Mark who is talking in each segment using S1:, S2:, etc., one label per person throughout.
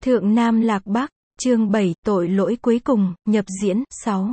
S1: Thượng Nam Lạc Bắc, chương 7, tội lỗi cuối cùng, nhập diễn, 6.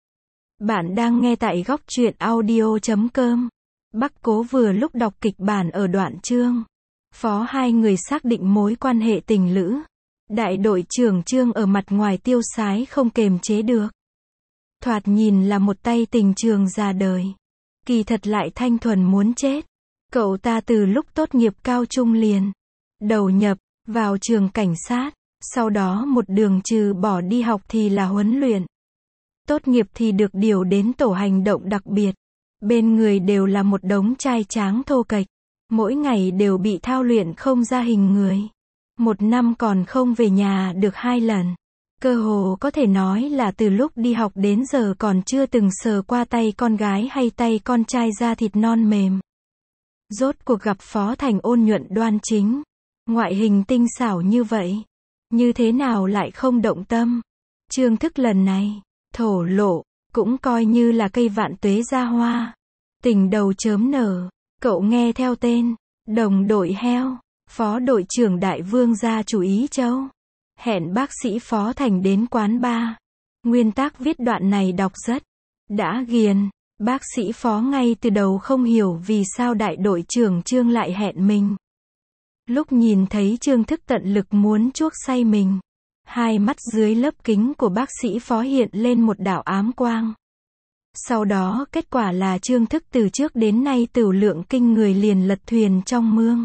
S1: Bạn đang nghe tại góc truyện audio.com. Bắc Cố vừa lúc đọc kịch bản ở đoạn chương phó hai người xác định mối quan hệ tình lữ. Đại đội trưởng Trương ở mặt ngoài tiêu sái không kềm chế được. Thoạt nhìn là một tay tình trường già đời. Kỳ thật lại thanh thuần muốn chết. Cậu ta từ lúc tốt nghiệp cao trung liền đầu nhập vào trường cảnh sát, sau đó một đường trừ bỏ đi học thì là huấn luyện. Tốt nghiệp thì được điều đến tổ hành động đặc biệt. Bên người đều là một đống trai tráng thô kệch, mỗi ngày đều bị thao luyện không ra hình người. Một năm còn không về nhà được 2 lần. Cơ hồ có thể nói là từ lúc đi học đến giờ còn chưa từng sờ qua tay con gái hay tay con trai da thịt non mềm. Rốt cuộc gặp Phó Thành ôn nhuận đoan chính, ngoại hình tinh xảo như vậy, như thế nào lại không động tâm. Trương Thức lần này thổ lộ, cũng coi như là cây vạn tuế ra hoa. Tình đầu chớm nở, cậu nghe theo tên, đồng đội heo, Phó đội trưởng Đại Vương gia chủ Ý Châu. Hẹn bác sĩ Phó Thành đến quán bar. Nguyên tác viết đoạn này đọc rất đã ghiền. Bác sĩ Phó ngay từ đầu không hiểu vì sao đại đội trưởng Trương lại hẹn mình. Lúc nhìn thấy Trương Thức tận lực muốn chuốc say mình, hai mắt dưới lớp kính của bác sĩ Phó hiện lên một đạo ám quang. Sau đó kết quả là Trương Thức từ trước đến nay tửu lượng kinh người liền lật thuyền trong mương.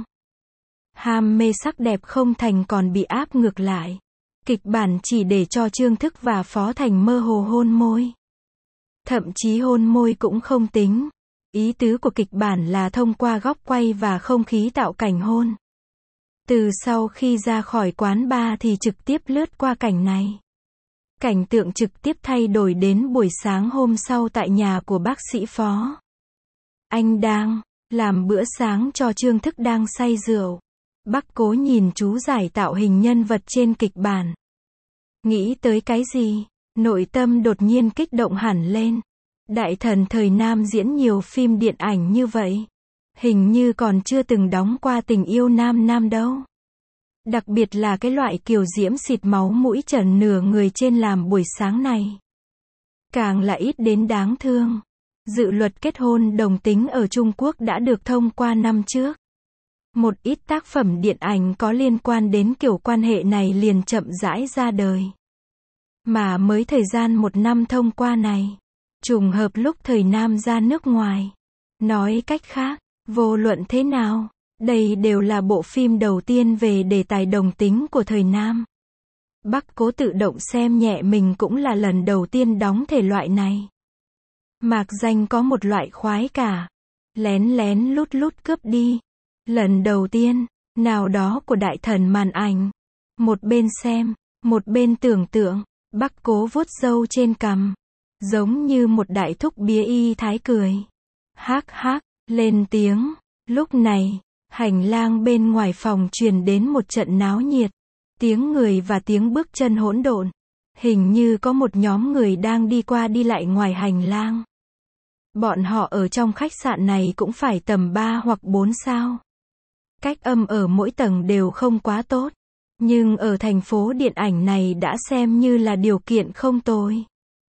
S1: Ham mê sắc đẹp không thành còn bị áp ngược lại. Kịch bản chỉ để cho Trương Thức và Phó Thành mơ hồ hôn môi. Thậm chí hôn môi cũng không tính. Ý tứ của kịch bản là thông qua góc quay và không khí tạo cảnh hôn. Từ sau khi ra khỏi quán bar thì trực tiếp lướt qua cảnh này. Cảnh tượng trực tiếp thay đổi đến buổi sáng hôm sau tại nhà của bác sĩ Phó. Anh đang làm bữa sáng cho Trương Thức đang say rượu. Bắc Cố nhìn chú giải tạo hình nhân vật trên kịch bản. Nghĩ tới cái gì? Nội tâm đột nhiên kích động hẳn lên. Đại thần thời Nam diễn nhiều phim điện ảnh như vậy. Hình như còn chưa từng đóng qua tình yêu nam nam đâu. Đặc biệt là cái loại kiều diễm xịt máu mũi trần nửa người trên làm buổi sáng này. Càng là ít đến đáng thương. Dự luật kết hôn đồng tính ở Trung Quốc đã được thông qua năm trước. Một ít tác phẩm điện ảnh có liên quan đến kiểu quan hệ này liền chậm rãi ra đời. Mà mới thời gian 1 năm thông qua này, trùng hợp lúc thời Nam ra nước ngoài. Nói cách khác, vô luận thế nào, đây đều là bộ phim đầu tiên về đề tài đồng tính của thời Nam. Bắc Cố tự động xem nhẹ mình cũng là lần đầu tiên đóng thể loại này. Mạc danh có một loại khoái cả. Lén lén lút lút cướp đi. Lần đầu tiên, nào đó của đại thần màn ảnh. Một bên xem, một bên tưởng tượng. Bắc Cố vuốt râu trên cằm. Giống như một đại thúc bía y thái cười. Hác hác, lên tiếng. Lúc này, hành lang bên ngoài phòng truyền đến một trận náo nhiệt. Tiếng người và tiếng bước chân hỗn độn. Hình như có một nhóm người đang đi qua đi lại ngoài hành lang. Bọn họ ở trong khách sạn này cũng phải tầm 3 hoặc 4 sao. Cách âm ở mỗi tầng đều không quá tốt. Nhưng ở thành phố điện ảnh này đã xem như là điều kiện không tồi.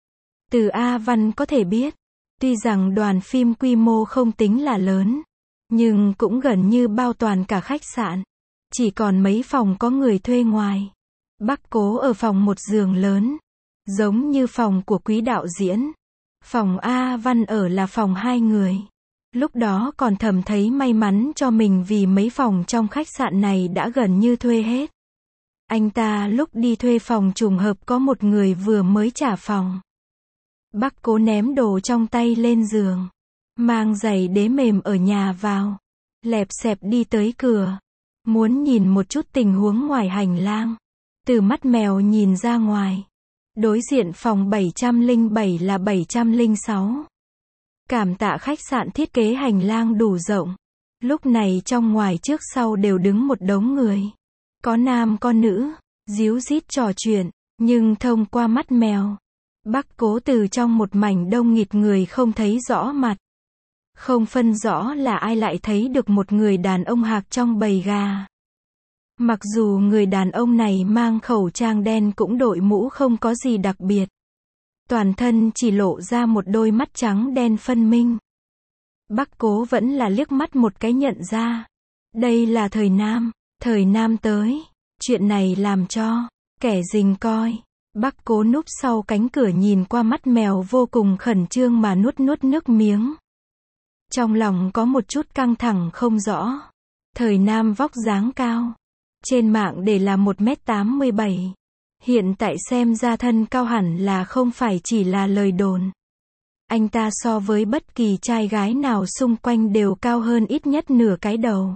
S1: Từ A Văn có thể biết, tuy rằng đoàn phim quy mô không tính là lớn, nhưng cũng gần như bao toàn cả khách sạn. Chỉ còn mấy phòng có người thuê ngoài. Bắc Cố ở phòng một giường lớn, giống như phòng của quý đạo diễn. Phòng A Văn ở là phòng 2 người. Lúc đó còn thầm thấy may mắn cho mình vì mấy phòng trong khách sạn này đã gần như thuê hết. Anh ta lúc đi thuê phòng trùng hợp có một người vừa mới trả phòng. Bắc Cố ném đồ trong tay lên giường, mang giày đế mềm ở nhà vào, lẹp xẹp đi tới cửa, muốn nhìn một chút tình huống ngoài hành lang. Từ mắt mèo nhìn ra ngoài, đối diện phòng 707 là 706. Cảm tạ khách sạn thiết kế hành lang đủ rộng. Lúc này trong ngoài trước sau đều đứng một đống người. Có nam có nữ, díu dít trò chuyện, nhưng thông qua mắt mèo, Bắc Cố từ trong một mảnh đông nghịt người không thấy rõ mặt. Không phân rõ là ai lại thấy được một người đàn ông hạc trong bầy gà. Mặc dù người đàn ông này mang khẩu trang đen cũng đội mũ không có gì đặc biệt. Toàn thân chỉ lộ ra một đôi mắt trắng đen phân minh. Bác Cố vẫn là liếc mắt một cái nhận ra. Đây là Thời Nam tới. Chuyện này làm cho kẻ rình coi. Bác Cố núp sau cánh cửa nhìn qua mắt mèo vô cùng khẩn trương mà nuốt nước miếng. Trong lòng có một chút căng thẳng không rõ. Thời Nam vóc dáng cao. Trên mạng để là 1m87. Hiện tại xem ra thân cao hẳn là không phải chỉ là lời đồn. Anh ta so với bất kỳ trai gái nào xung quanh đều cao hơn ít nhất nửa cái đầu.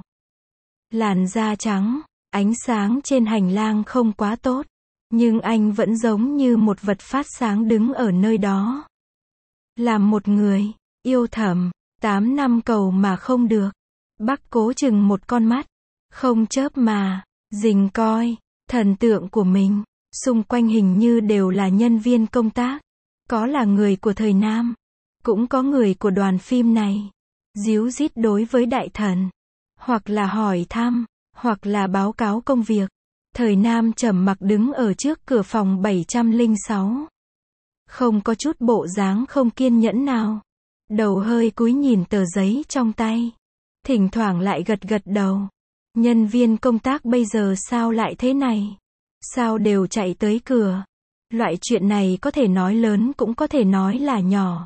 S1: Làn da trắng, ánh sáng trên hành lang không quá tốt. Nhưng anh vẫn giống như một vật phát sáng đứng ở nơi đó. Làm một người, yêu thầm, 8 năm cầu mà không được. Bác Cố chừng một con mắt, không chớp mà, rình coi, thần tượng của mình. Xung quanh hình như đều là nhân viên công tác. Có là người của Thời Nam. Cũng có người của đoàn phim này. Díu dít đối với đại thần. Hoặc là hỏi thăm. Hoặc là báo cáo công việc. Thời Nam trầm mặc đứng ở trước cửa phòng 706. Không có chút bộ dáng không kiên nhẫn nào. Đầu hơi cúi nhìn tờ giấy trong tay. Thỉnh thoảng lại gật đầu. Nhân viên công tác bây giờ sao lại thế này? Sao đều chạy tới cửa? Loại chuyện này có thể nói lớn cũng có thể nói là nhỏ.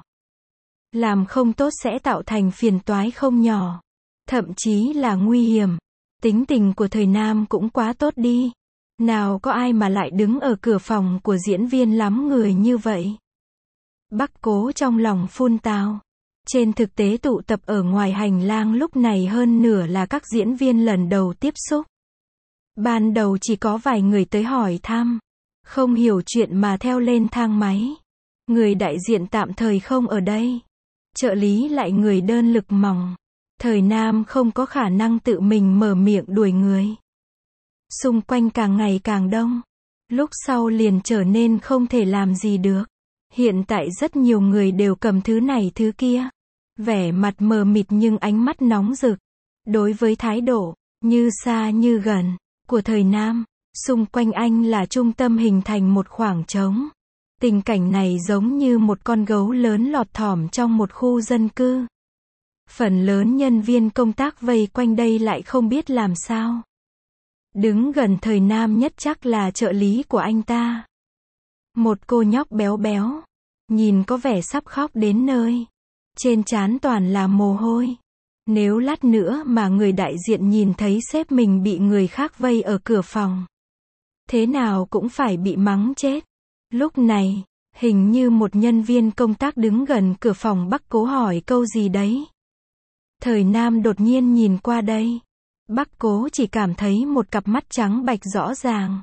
S1: Làm không tốt sẽ tạo thành phiền toái không nhỏ. Thậm chí là nguy hiểm. Tính tình của Thời Nam cũng quá tốt đi. Nào có ai mà lại đứng ở cửa phòng của diễn viên lắm người như vậy. Bác Cố trong lòng phun tào. Trên thực tế tụ tập ở ngoài hành lang lúc này hơn nửa là các diễn viên lần đầu tiếp xúc. Ban đầu chỉ có vài người tới hỏi thăm. Không hiểu chuyện mà theo lên thang máy. Người đại diện tạm thời không ở đây. Trợ lý lại người đơn lực mỏng. Thời Nam không có khả năng tự mình mở miệng đuổi người. Xung quanh càng ngày càng đông. Lúc sau liền trở nên không thể làm gì được. Hiện tại rất nhiều người đều cầm thứ này thứ kia. Vẻ mặt mờ mịt nhưng ánh mắt nóng rực. Đối với thái độ, như xa như gần, của Thời Nam, xung quanh anh là trung tâm hình thành một khoảng trống. Tình cảnh này giống như một con gấu lớn lọt thỏm trong một khu dân cư. Phần lớn nhân viên công tác vây quanh đây lại không biết làm sao. Đứng gần Thời Nam nhất chắc là trợ lý của anh ta. Một cô nhóc béo béo, nhìn có vẻ sắp khóc đến nơi. Trên trán toàn là mồ hôi. Nếu lát nữa mà người đại diện nhìn thấy sếp mình bị người khác vây ở cửa phòng, thế nào cũng phải bị mắng chết. Lúc này, hình như một nhân viên công tác đứng gần cửa phòng Bác Cố hỏi câu gì đấy. Thời Nam đột nhiên nhìn qua đây. Bác Cố chỉ cảm thấy một cặp mắt trắng bạch rõ ràng.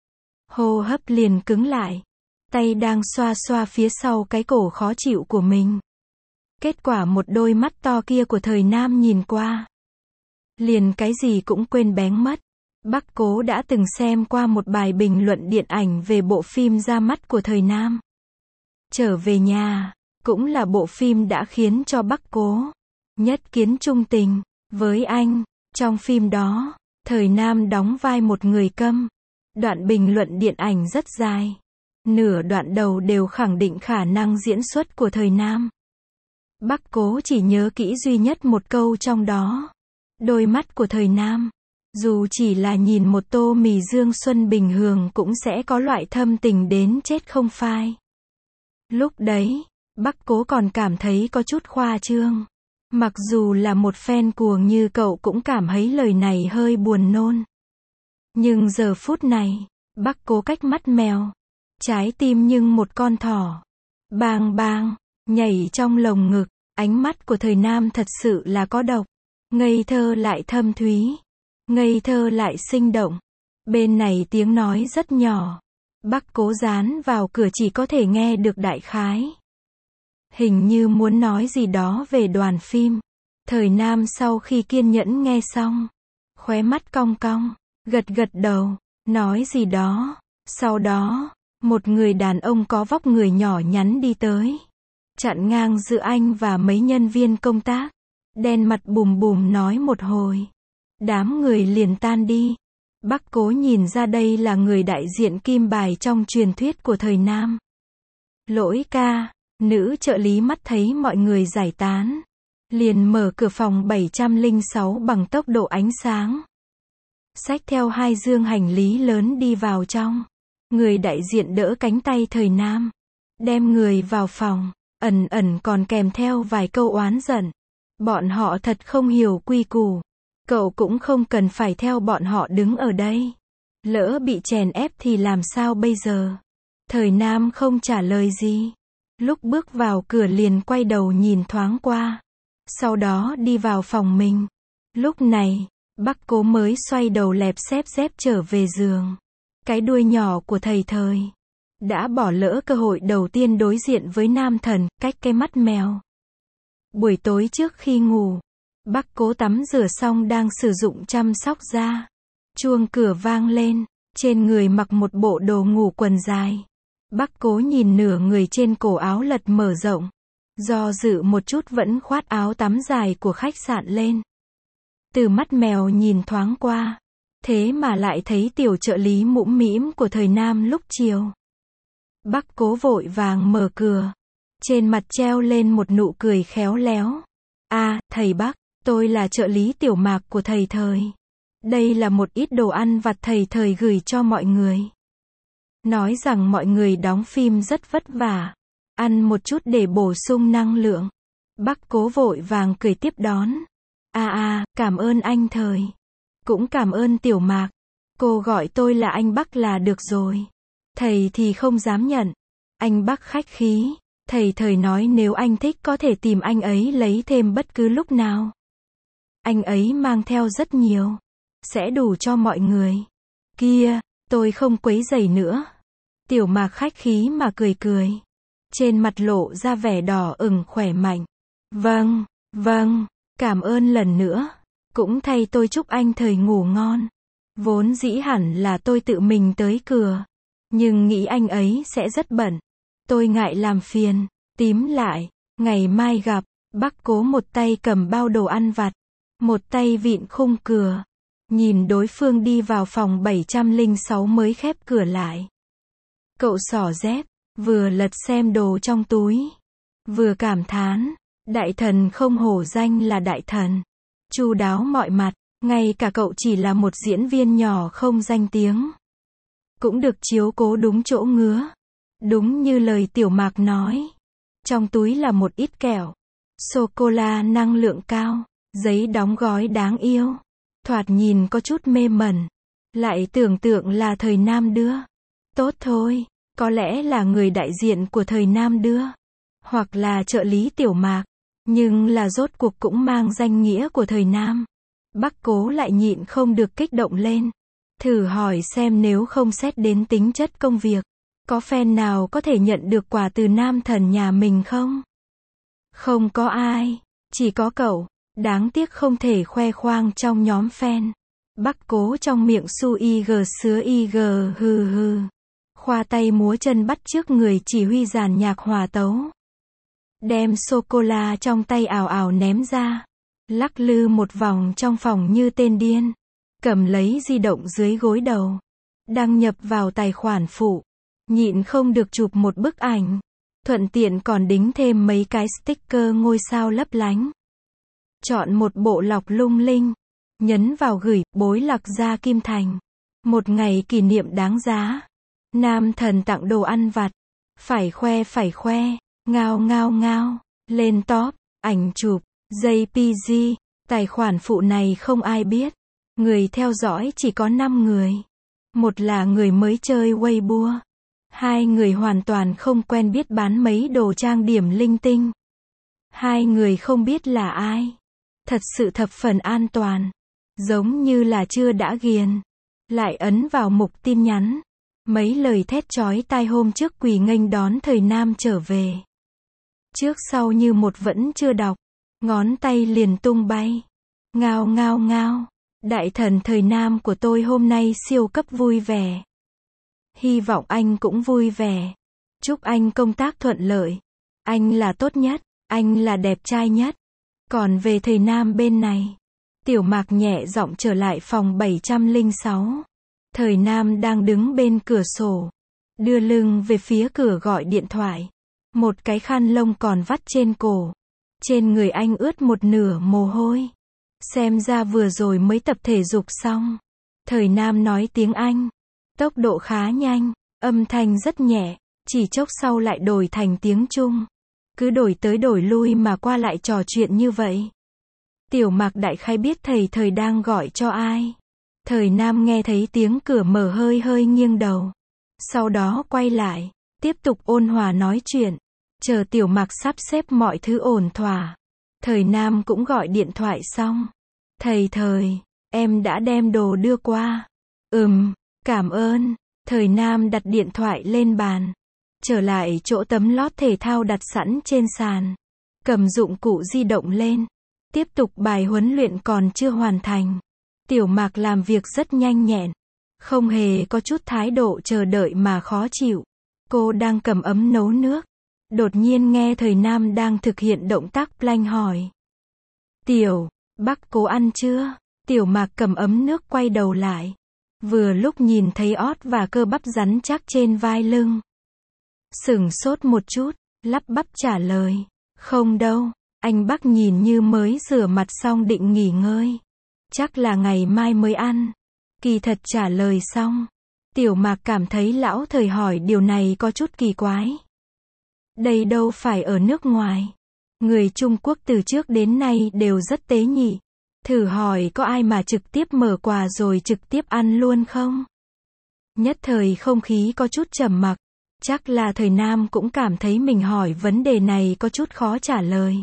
S1: Hô hấp liền cứng lại. Tay đang xoa xoa phía sau cái cổ khó chịu của mình. Kết quả một đôi mắt to kia của Thời Nam nhìn qua. Liền cái gì cũng quên bén mất. Bác Cố đã từng xem qua một bài bình luận điện ảnh về bộ phim Ra mắt của Thời Nam. Trở về nhà, cũng là bộ phim đã khiến cho Bác Cố nhất kiến trung tình với anh. Trong phim đó, Thời Nam đóng vai một người câm. Đoạn bình luận điện ảnh rất dài. Nửa đoạn đầu đều khẳng định khả năng diễn xuất của Thời Nam. Bác Cố chỉ nhớ kỹ duy nhất một câu trong đó. Đôi mắt của Thời Nam, dù chỉ là nhìn một tô mì Dương Xuân bình thường cũng sẽ có loại thâm tình đến chết không phai. Lúc đấy, Bác Cố còn cảm thấy có chút khoa trương. Mặc dù là một fan cuồng như cậu cũng cảm thấy lời này hơi buồn nôn. Nhưng giờ phút này, Bác Cố cách mắt mèo, trái tim nhưng một con thỏ. Bang bang, nhảy trong lồng ngực. Ánh mắt của Thời Nam thật sự là có độc. Ngây thơ lại thâm thúy. Ngây thơ lại sinh động. Bên này tiếng nói rất nhỏ. Bác Cố dán vào cửa chỉ có thể nghe được đại khái. Hình như muốn nói gì đó về đoàn phim. Thời Nam sau khi kiên nhẫn nghe xong, khóe mắt cong cong, gật đầu, nói gì đó. Sau đó, một người đàn ông có vóc người nhỏ nhắn đi tới. Chặn ngang giữa anh và mấy nhân viên công tác. Đen mặt bùm bùm nói một hồi. Đám người liền tan đi. Bác Cố nhìn ra đây là người đại diện kim bài trong truyền thuyết của thời Nam. Lỗi ca, nữ trợ lý mắt thấy mọi người giải tán. Liền mở cửa phòng 706 bằng tốc độ ánh sáng. Xách theo 2 dương hành lý lớn đi vào trong. Người đại diện đỡ cánh tay thời Nam. Đem người vào phòng, ẩn ẩn còn kèm theo vài câu oán giận. Bọn họ thật không hiểu quy củ. Cậu cũng không cần phải theo bọn họ đứng ở đây. Lỡ bị chèn ép thì làm sao bây giờ? Thời Nam không trả lời gì. Lúc bước vào cửa liền quay đầu nhìn thoáng qua. Sau đó đi vào phòng mình. Lúc này, bác Cố mới xoay đầu lẹp xép dép trở về giường. Cái đuôi nhỏ của thầy Thời đã bỏ lỡ cơ hội đầu tiên đối diện với nam thần, cách cái mắt mèo. Buổi tối trước khi ngủ, bác Cố tắm rửa xong đang sử dụng chăm sóc da. Chuông cửa vang lên, trên người mặc một bộ đồ ngủ quần dài. Bác Cố nhìn nửa người trên cổ áo lật mở rộng. Do dự một chút vẫn khoát áo tắm dài của khách sạn lên. Từ mắt mèo nhìn thoáng qua. Thế mà lại thấy tiểu trợ lý mũm mĩm của thời Nam lúc chiều. Bác Cố vội vàng mở cửa. Trên mặt treo lên một nụ cười khéo léo. Thầy Bác, tôi là trợ lý tiểu Mạc của thầy Thời. Đây là một ít đồ ăn vặt thầy Thời gửi cho mọi người. Nói rằng mọi người đóng phim rất vất vả. Ăn một chút để bổ sung năng lượng. Bác Cố vội vàng cười tiếp đón. Cảm ơn anh Thời. Cũng cảm ơn tiểu Mạc. Cô gọi tôi là anh Bác là được rồi. Thầy thì không dám nhận. Anh Bác khách khí. Thầy Thời nói nếu anh thích có thể tìm anh ấy lấy thêm bất cứ lúc nào. Anh ấy mang theo rất nhiều. Sẽ đủ cho mọi người. Kia, tôi không quấy rầy nữa. Tiểu Mạc khách khí mà cười cười. Trên mặt lộ ra vẻ đỏ ửng khỏe mạnh. Vâng, cảm ơn lần nữa. Cũng thay tôi chúc anh Thời ngủ ngon. Vốn dĩ hẳn là tôi tự mình tới cửa. Nhưng nghĩ anh ấy sẽ rất bận. Tôi ngại làm phiền. Tím lại, ngày mai gặp. Bác Cố một tay cầm bao đồ ăn vặt. Một tay vịn khung cửa. Nhìn đối phương đi vào phòng 706 mới khép cửa lại. Cậu xỏ dép, vừa lật xem đồ trong túi. Vừa cảm thán, đại thần không hổ danh là đại thần. Chu đáo mọi mặt, ngay cả cậu chỉ là một diễn viên nhỏ không danh tiếng. Cũng được chiếu cố đúng chỗ ngứa. Đúng như lời tiểu Mạc nói. Trong túi là một ít kẹo. Sô-cô-la năng lượng cao. Giấy đóng gói đáng yêu. Thoạt nhìn có chút mê mẩn. Lại tưởng tượng là thời Nam đưa. Tốt thôi, có lẽ là người đại diện của thời Nam đưa. Hoặc là trợ lý tiểu Mạc. Nhưng là rốt cuộc cũng mang danh nghĩa của thời Nam. Bác Cố lại nhịn không được kích động lên. Thử hỏi xem nếu không xét đến tính chất công việc. Có fan nào có thể nhận được quà từ nam thần nhà mình không? Không có ai. Chỉ có cậu. Đáng tiếc không thể khoe khoang trong nhóm fan. Bác Cố trong miệng su ig sứa ig hừ. Khoa tay múa chân bắt chước người chỉ huy dàn nhạc hòa tấu. Đem sô-cô-la trong tay ào ào ném ra. Lắc lư một vòng trong phòng như tên điên. Cầm lấy di động dưới gối đầu. Đăng nhập vào tài khoản phụ. Nhịn không được chụp một bức ảnh. Thuận tiện còn đính thêm mấy cái sticker ngôi sao lấp lánh. Chọn một bộ lọc lung linh. Nhấn vào gửi, bối lạc ra Kim Thành. Một ngày kỷ niệm đáng giá. Nam thần tặng đồ ăn vặt. Phải khoe. Ngao. Lên top, ảnh chụp, JPG. Tài khoản phụ này không ai biết. Người theo dõi chỉ có 5 người. Một là người mới chơi Weibo. 2 người hoàn toàn không quen biết bán mấy đồ trang điểm linh tinh. 2 người không biết là ai. Thật sự thập phần an toàn. Giống như là chưa đã ghiền. Lại ấn vào mục tin nhắn. Mấy lời thét chói tai hôm trước quỳ nghênh đón thời Nam trở về. Trước sau như một vẫn chưa đọc. Ngón tay liền tung bay. Ngao. Đại thần thời Nam của tôi hôm nay siêu cấp vui vẻ. Hy vọng anh cũng vui vẻ. Chúc anh công tác thuận lợi. Anh là tốt nhất. Anh là đẹp trai nhất. Còn về thời Nam bên này. Tiểu Mạc nhẹ giọng trở lại phòng 706. Thời Nam đang đứng bên cửa sổ, đưa lưng về phía cửa gọi điện thoại. Một cái khăn lông còn vắt trên cổ. Trên người anh ướt một nửa mồ hôi. Xem ra vừa rồi mới tập thể dục xong. Thời Nam nói tiếng Anh. Tốc độ khá nhanh, âm thanh rất nhẹ, chỉ chốc sau lại đổi thành tiếng Trung. Cứ đổi tới đổi lui mà qua lại trò chuyện như vậy. Tiểu Mạc đại khái biết Thời đang gọi cho ai. Thời Nam nghe thấy tiếng cửa mở hơi hơi nghiêng đầu. Sau đó quay lại, tiếp tục ôn hòa nói chuyện. Chờ Tiểu Mạc sắp xếp mọi thứ ổn thỏa. Thời Nam cũng gọi điện thoại xong. Thời, em đã đem đồ đưa qua. Cảm ơn. Thời Nam đặt điện thoại lên bàn. Trở lại chỗ tấm lót thể thao đặt sẵn trên sàn. Cầm dụng cụ di động lên. Tiếp tục bài huấn luyện còn chưa hoàn thành. Tiểu Mạc làm việc rất nhanh nhẹn. Không hề có chút thái độ chờ đợi mà khó chịu. Cô đang cầm ấm nấu nước. Đột nhiên nghe Thời Nam đang thực hiện động tác plank hỏi. Tiểu Bắc cố ăn chưa? Tiểu Mạc cầm ấm nước quay đầu lại. Vừa lúc nhìn thấy ót và cơ bắp rắn chắc trên vai lưng. Sửng sốt một chút, lắp bắp trả lời. Không đâu, anh Bắc nhìn như mới rửa mặt xong định nghỉ ngơi. Chắc là ngày mai mới ăn. Kỳ thật trả lời xong. Tiểu Mạc cảm thấy lão Thời hỏi điều này có chút kỳ quái. Đây đâu phải ở nước ngoài. Người Trung Quốc từ trước đến nay đều rất tế nhị. Thử hỏi có ai mà trực tiếp mở quà rồi trực tiếp ăn luôn không? Nhất thời không khí có chút trầm mặc. Chắc là Thời Nam cũng cảm thấy mình hỏi vấn đề này có chút khó trả lời.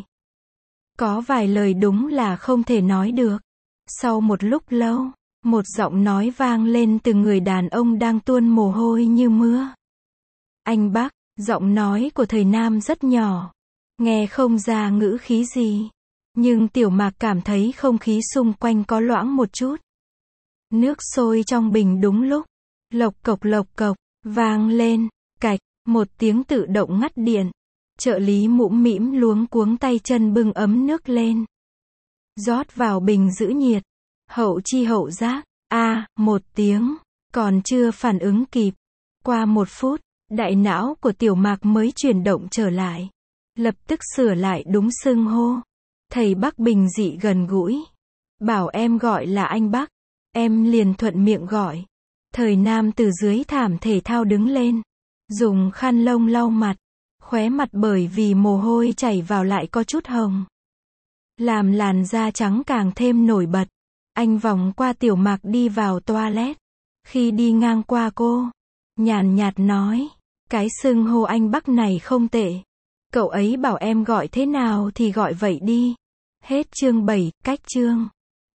S1: Có vài lời đúng là không thể nói được. Sau một lúc lâu, một giọng nói vang lên từ người đàn ông đang tuôn mồ hôi như mưa. Anh Bắc, giọng nói của Thời Nam rất nhỏ. Nghe không ra ngữ khí gì. Nhưng Tiểu Mạc cảm thấy không khí xung quanh có loãng một chút. Nước sôi trong bình đúng lúc. Lộc cộc, vang lên. Cạch, một tiếng tự động ngắt điện. Trợ lý mũm mĩm luống cuống tay chân bưng ấm nước lên. Rót vào bình giữ nhiệt. Hậu chi hậu giác. Một tiếng. Còn chưa phản ứng kịp. Qua 1 phút, đại não của Tiểu Mạc mới chuyển động trở lại. Lập tức sửa lại đúng xưng hô. Thầy Bắc bình dị gần gũi. Bảo em gọi là anh Bắc. Em liền thuận miệng gọi. Thời Nam từ dưới thảm thể thao đứng lên. Dùng khăn lông lau mặt. Khóe mặt bởi vì mồ hôi chảy vào lại có chút hồng. Làm làn da trắng càng thêm nổi bật. Anh vòng qua Tiểu Mạc đi vào toilet. Khi đi ngang qua cô, nhàn nhạt nói. Cái xưng hô anh Bắc này không tệ. Cậu ấy bảo em gọi thế nào thì gọi vậy đi. Hết chương 7, cách chương.